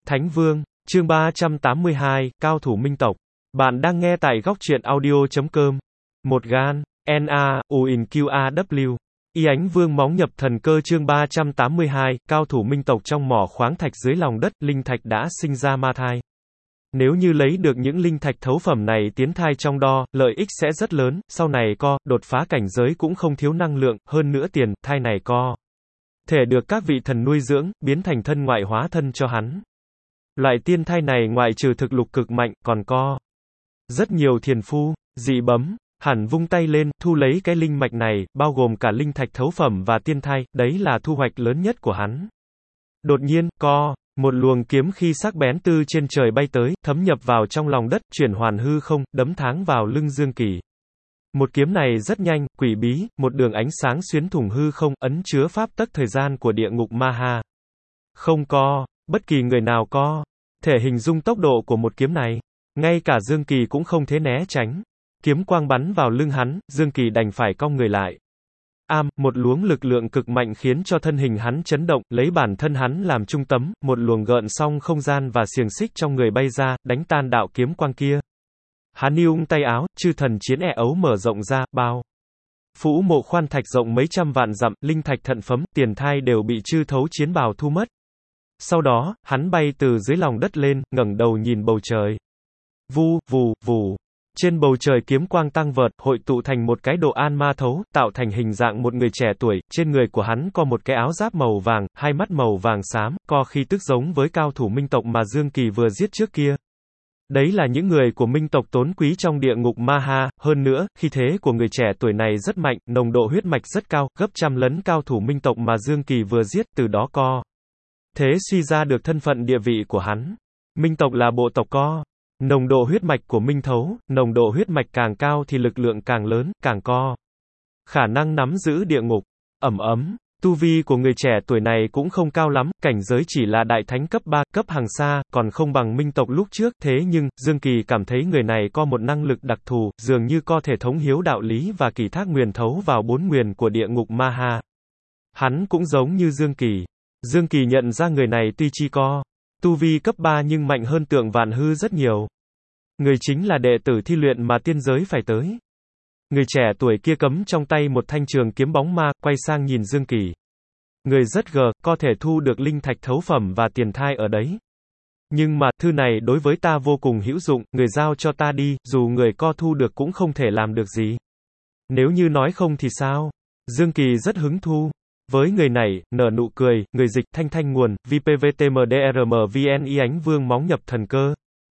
Thánh Vương, chương 382, Cao thủ minh tộc. Bạn đang nghe tại góc truyện audio.com. Một gan, N.A. UINQAW. Y Ánh Vương móng nhập thần cơ chương 382, Cao thủ minh tộc trong mỏ khoáng thạch dưới lòng đất, linh thạch đã sinh ra ma thai. Nếu như lấy được những linh thạch thấu phẩm này tiến thai trong đo, lợi ích sẽ rất lớn, sau này đột phá cảnh giới cũng không thiếu năng lượng, hơn nữa tiền, thai này thể được các vị thần nuôi dưỡng, biến thành thân ngoại hóa thân cho hắn. Loại tiên thai này ngoại trừ thực lực cực mạnh, còn có rất nhiều thiền phu, dị bấm, hẳn vung tay lên, thu lấy cái linh mạch này, bao gồm cả linh thạch thấu phẩm và tiên thai, đấy là thu hoạch lớn nhất của hắn. Đột nhiên, một luồng kiếm khí sắc bén từ trên trời bay tới, thấm nhập vào trong lòng đất, chuyển hoàn hư không, đấm tháng vào lưng Dương Kỳ. Một kiếm này rất nhanh, quỷ bí, một đường ánh sáng xuyến thủng hư không, ấn chứa pháp tắc thời gian của địa ngục Ma Ha. Không có bất kỳ người nào thể hình dung tốc độ của một kiếm này. Ngay cả Dương Kỳ cũng không thể né tránh. Kiếm quang bắn vào lưng hắn, Dương Kỳ đành phải cong người lại. Một luồng lực lượng cực mạnh khiến cho thân hình hắn chấn động, lấy bản thân hắn làm trung tâm, một luồng gợn song không gian và xiềng xích trong người bay ra, đánh tan đạo kiếm quang kia. Hắn ung tay áo, chư thần chiến ấu mở rộng ra, bao phủ mộ khoan thạch rộng mấy trăm vạn dặm, linh thạch thận phấm, tiền thai đều bị chư thấu chiến bào thu mất. Sau đó, hắn bay từ dưới lòng đất lên, ngẩng đầu nhìn bầu trời. Vu, vù, vù. Trên bầu trời kiếm quang tăng vọt, hội tụ thành một cái đồ an ma thấu, tạo thành hình dạng một người trẻ tuổi, trên người của hắn có một cái áo giáp màu vàng, hai mắt màu vàng xám, có khi tức giống với cao thủ minh tộc mà Dương Kỳ vừa giết trước kia. Đấy là những người của minh tộc tốn quý trong địa ngục Ma Ha, hơn nữa, khí thế của người trẻ tuổi này rất mạnh, nồng độ huyết mạch rất cao, gấp trăm lần cao thủ minh tộc mà Dương Kỳ vừa giết, từ đó thế suy ra được thân phận địa vị của hắn. Minh tộc là bộ tộc nồng độ huyết mạch của minh thấu, nồng độ huyết mạch càng cao thì lực lượng càng lớn, càng khả năng nắm giữ địa ngục. Tu vi của người trẻ tuổi này cũng không cao lắm, cảnh giới chỉ là đại thánh cấp 3, cấp hàng xa, còn không bằng minh tộc lúc trước, thế nhưng, Dương Kỳ cảm thấy người này có một năng lực đặc thù, dường như có thể thống hiếu đạo lý và kỳ thác nguyền thấu vào 4 nguyền của địa ngục Ma Ha. Hắn cũng giống như Dương Kỳ. Dương Kỳ nhận ra người này tuy chỉ có tu vi cấp 3 nhưng mạnh hơn Tượng Vạn Hư rất nhiều. Người chính là đệ tử thi luyện mà tiên giới phải tới. Người trẻ tuổi kia cấm trong tay một thanh trường kiếm bóng ma, quay sang nhìn Dương Kỳ. Người rất có thể thu được linh thạch thấu phẩm và tiền thai ở đấy. Nhưng mà, thư này đối với ta vô cùng hữu dụng, người giao cho ta đi, dù người thu được cũng không thể làm được gì. Nếu như nói không thì sao? Dương Kỳ rất hứng thú. Với người này, nở nụ cười, người dịch, thanh nguồn, VPVTMDRMVN Y Ánh Vương móng nhập thần cơ.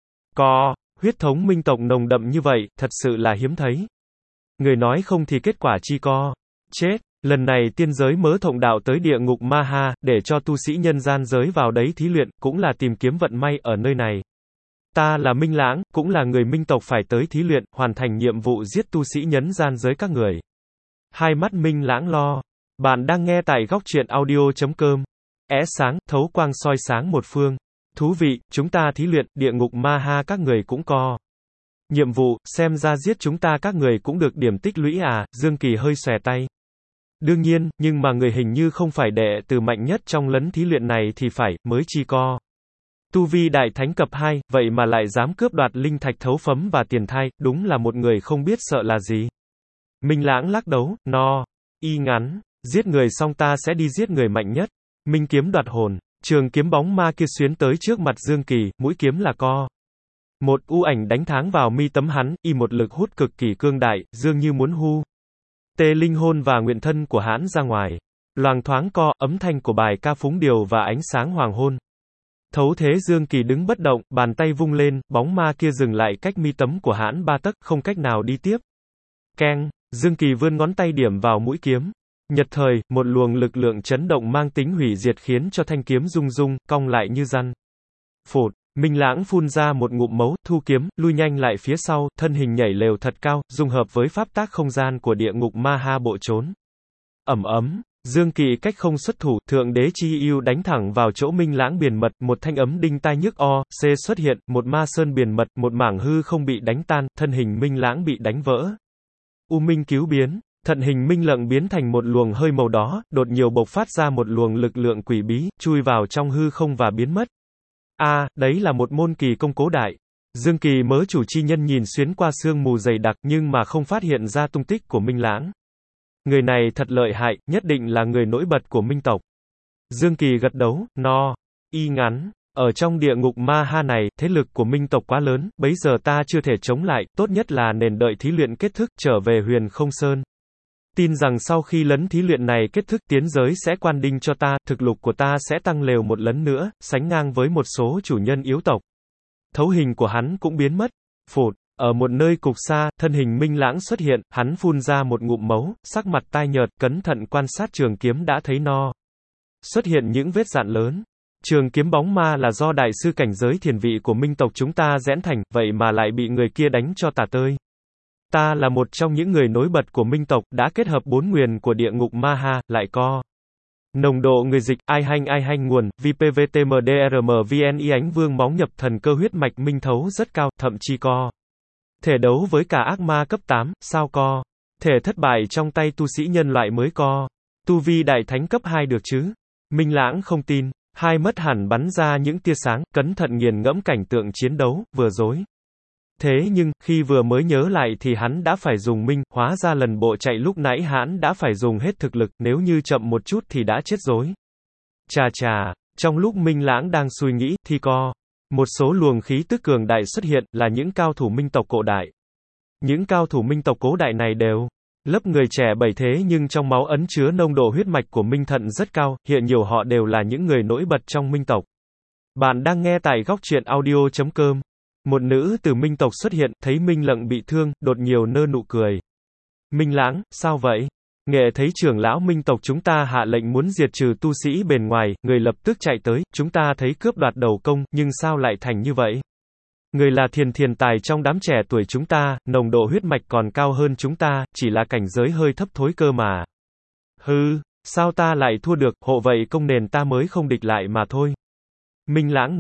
Huyết thống minh tộc nồng đậm như vậy, thật sự là hiếm thấy. Người nói không thì kết quả chỉ chết. Lần này tiên giới mớ thộng đạo tới địa ngục Ma Ha, để cho tu sĩ nhân gian giới vào đấy thí luyện, cũng là tìm kiếm vận may ở nơi này. Ta là Minh Lãng, cũng là người minh tộc phải tới thí luyện, hoàn thành nhiệm vụ giết tu sĩ nhân gian giới các người. Hai mắt Minh Lãng lo. Bạn đang nghe tại góc truyện audio.com. Sáng, thấu quang soi sáng một phương. Thú vị, chúng ta thí luyện, địa ngục Ma Ha các người cũng có nhiệm vụ, xem ra giết chúng ta các người cũng được điểm tích lũy à, Dương Kỳ hơi xòe tay. Đương nhiên, nhưng mà người hình như không phải đệ tử mạnh nhất trong lấn thí luyện này thì phải, mới chỉ có tu vi đại thánh cấp 2, vậy mà lại dám cướp đoạt linh thạch thấu phấm và tiền thai, đúng là một người không biết sợ là gì. Minh Lãng lắc đầu, y ngắn, giết người xong ta sẽ đi giết người mạnh nhất. Minh kiếm đoạt hồn, trường kiếm bóng ma kia xuyến tới trước mặt Dương Kỳ, mũi kiếm là một u ảnh đánh tháng vào mi tấm hắn, y một lực hút cực kỳ cương đại, dường như muốn tê linh hồn và nguyện thân của hắn ra ngoài. Loàng thoáng âm thanh của bài ca phúng điều và ánh sáng hoàng hôn. Thấu thế Dương Kỳ đứng bất động, bàn tay vung lên, bóng ma kia dừng lại cách mi tấm của hắn 3 tấc, không cách nào đi tiếp. Keng, Dương Kỳ vươn ngón tay điểm vào mũi kiếm. Nhật thời, một luồng lực lượng chấn động mang tính hủy diệt khiến cho thanh kiếm rung, cong lại như răn. Phụt, Minh Lãng phun ra một ngụm máu, thu kiếm, lui nhanh lại phía sau, thân hình nhảy lều thật cao, dung hợp với pháp tác không gian của địa ngục Ma Ha bộ trốn. Dương Kỳ cách không xuất thủ, thượng đế chi yêu đánh thẳng vào chỗ Minh Lãng biển mật, một thanh ấm đinh tai nhức xuất hiện, một ma sơn biển mật, một mảng hư không bị đánh tan, thân hình Minh Lãng bị đánh vỡ. U Minh cứu biến. Thận hình minh lợng biến thành một luồng hơi màu đỏ, đột nhiều bộc phát ra một luồng lực lượng quỷ bí, chui vào trong hư không và biến mất. Đấy là một môn kỳ công cố đại. Dương Kỳ mớ chủ chi nhân nhìn xuyến qua sương mù dày đặc nhưng mà không phát hiện ra tung tích của Minh Lãng. Người này thật lợi hại, nhất định là người nổi bật của Minh tộc. Dương Kỳ gật đầu, ngắn. Ở trong địa ngục ma ha này, thế lực của Minh tộc quá lớn, bấy giờ ta chưa thể chống lại, tốt nhất là nên đợi thí luyện kết thúc, trở về Huyền Không Sơn. Tin rằng sau khi lấn thí luyện này kết thúc, tiến giới sẽ quan đinh cho ta, thực lực của ta sẽ tăng lều một lần nữa, sánh ngang với một số chủ nhân yếu tộc. Thấu hình của hắn cũng biến mất. Phụt, ở một nơi cục xa, thân hình Minh Lãng xuất hiện, hắn phun ra một ngụm máu, sắc mặt tai nhợt, cẩn thận quan sát trường kiếm đã thấy xuất hiện những vết rạn lớn. Trường kiếm bóng ma là do đại sư cảnh giới thiền vị của Minh tộc chúng ta rẽn thành, vậy mà lại bị người kia đánh cho tả tơi. Ta là một trong những người nổi bật của Minh tộc, đã kết hợp 4 nguyền của địa ngục ma ha, lại có nồng độ người dịch, ai hanh nguồn, VPVTMDRMVNI ánh vương móng nhập thần cơ huyết mạch minh thấu rất cao, thậm chí có thể đấu với cả ác ma cấp 8, sao có thể thất bại trong tay tu sĩ nhân loại mới có tu vi đại thánh cấp 2 được chứ? Minh Lãng không tin, hai mắt hẳn bắn ra những tia sáng, cẩn thận nghiền ngẫm cảnh tượng chiến đấu vừa rồi. Thế nhưng, khi vừa mới nhớ lại thì hắn đã phải dùng hóa ra lần bộ chạy lúc nãy hắn đã phải dùng hết thực lực, nếu như chậm một chút thì đã chết rồi. Trong lúc Minh Lãng đang suy nghĩ, thì có một số luồng khí tức cường đại xuất hiện, là những cao thủ Minh tộc cổ đại. Những cao thủ Minh tộc cố đại này đều lớp người trẻ bảy thế nhưng trong máu ấn chứa nồng độ huyết mạch của Minh Thận rất cao, hiện nhiều họ đều là những người nổi bật trong Minh tộc. Bạn đang nghe tại góc truyện audio.com. Một nữ từ Minh tộc xuất hiện, thấy Minh Lận bị thương, đột nhiều nơ nụ cười. Minh Lãng, sao vậy? Nghệ thấy trưởng lão Minh tộc chúng ta hạ lệnh muốn diệt trừ tu sĩ bên ngoài, người lập tức chạy tới, chúng ta thấy cướp đoạt đầu công, nhưng sao lại thành như vậy? Người là thiền tài trong đám trẻ tuổi chúng ta, nồng độ huyết mạch còn cao hơn chúng ta, chỉ là cảnh giới hơi thấp thối cơ mà. Sao ta lại thua được, hộ vậy công nền ta mới không địch lại mà thôi. Minh Lãng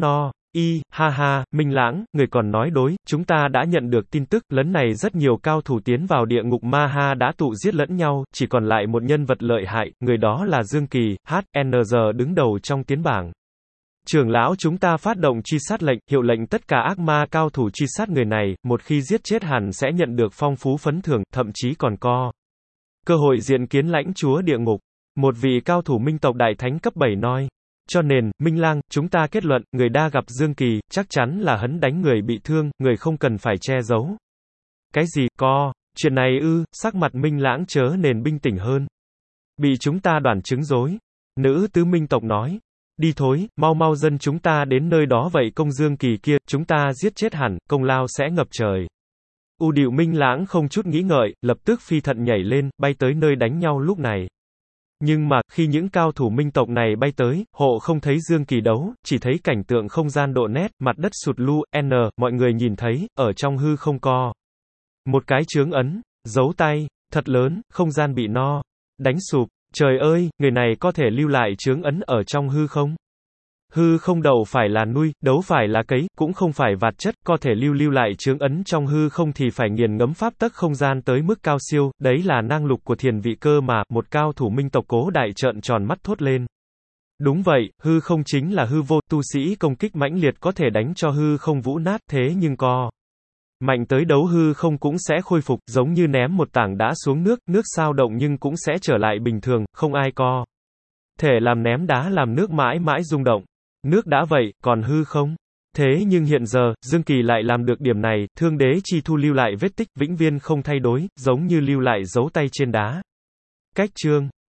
Minh Lãng, người còn nói đối, chúng ta đã nhận được tin tức, lần này rất nhiều cao thủ tiến vào địa ngục ma ha đã tụ giết lẫn nhau, chỉ còn lại một nhân vật lợi hại, người đó là Dương Kỳ, HNG đứng đầu trong tiến bảng. Trưởng lão chúng ta phát động truy sát lệnh, hiệu lệnh tất cả ác ma cao thủ truy sát người này, một khi giết chết hẳn sẽ nhận được phong phú phấn thưởng, thậm chí còn có cơ hội diện kiến lãnh chúa địa ngục. Một vị cao thủ Minh tộc đại thánh cấp 7 nói. Cho nên, Minh Lang, chúng ta kết luận, người đã gặp Dương Kỳ, chắc chắn là hắn đánh người bị thương, người không cần phải che giấu. Cái gì, chuyện này sắc mặt Minh Lãng chớ nên bình tĩnh hơn. Bị chúng ta đoán chứng rối. Nữ tứ Minh tộc nói. Đi thôi, mau dân chúng ta đến nơi đó vậy công Dương Kỳ kia, chúng ta giết chết hẳn, công lao sẽ ngập trời. Điệu Minh Lãng không chút nghĩ ngợi, lập tức phi thận nhảy lên, bay tới nơi đánh nhau lúc này. Nhưng mà, khi những cao thủ Minh tộc này bay tới, hộ không thấy Dương Kỳ đấu, chỉ thấy cảnh tượng không gian độ nét, mặt đất sụt lu, mọi người nhìn thấy, ở trong hư không có một cái chướng ấn, dấu tay, thật lớn, không gian bị đánh sụp. Trời ơi, người này có thể lưu lại chướng ấn ở trong hư không? Hư không đầu phải là nuôi, đấu phải là cấy, cũng không phải vạt chất, có thể lưu lại chướng ấn trong hư không thì phải nghiền ngẫm pháp tắc không gian tới mức cao siêu, đấy là năng lực của thiền vị cơ mà, một cao thủ Minh tộc cố đại trợn tròn mắt thốt lên. Đúng vậy, hư không chính là hư vô, tu sĩ công kích mãnh liệt có thể đánh cho hư không vũ nát, thế nhưng mạnh tới đấu hư không cũng sẽ khôi phục, giống như ném một tảng đá xuống nước sao động nhưng cũng sẽ trở lại bình thường, không ai có thể làm ném đá làm nước mãi mãi rung động. Nước đã vậy, còn hư không? Thế nhưng hiện giờ, Dương Kỳ lại làm được điểm này, Thương Đế Chi Thu lưu lại vết tích, vĩnh viễn không thay đổi, giống như lưu lại dấu tay trên đá. Cách chương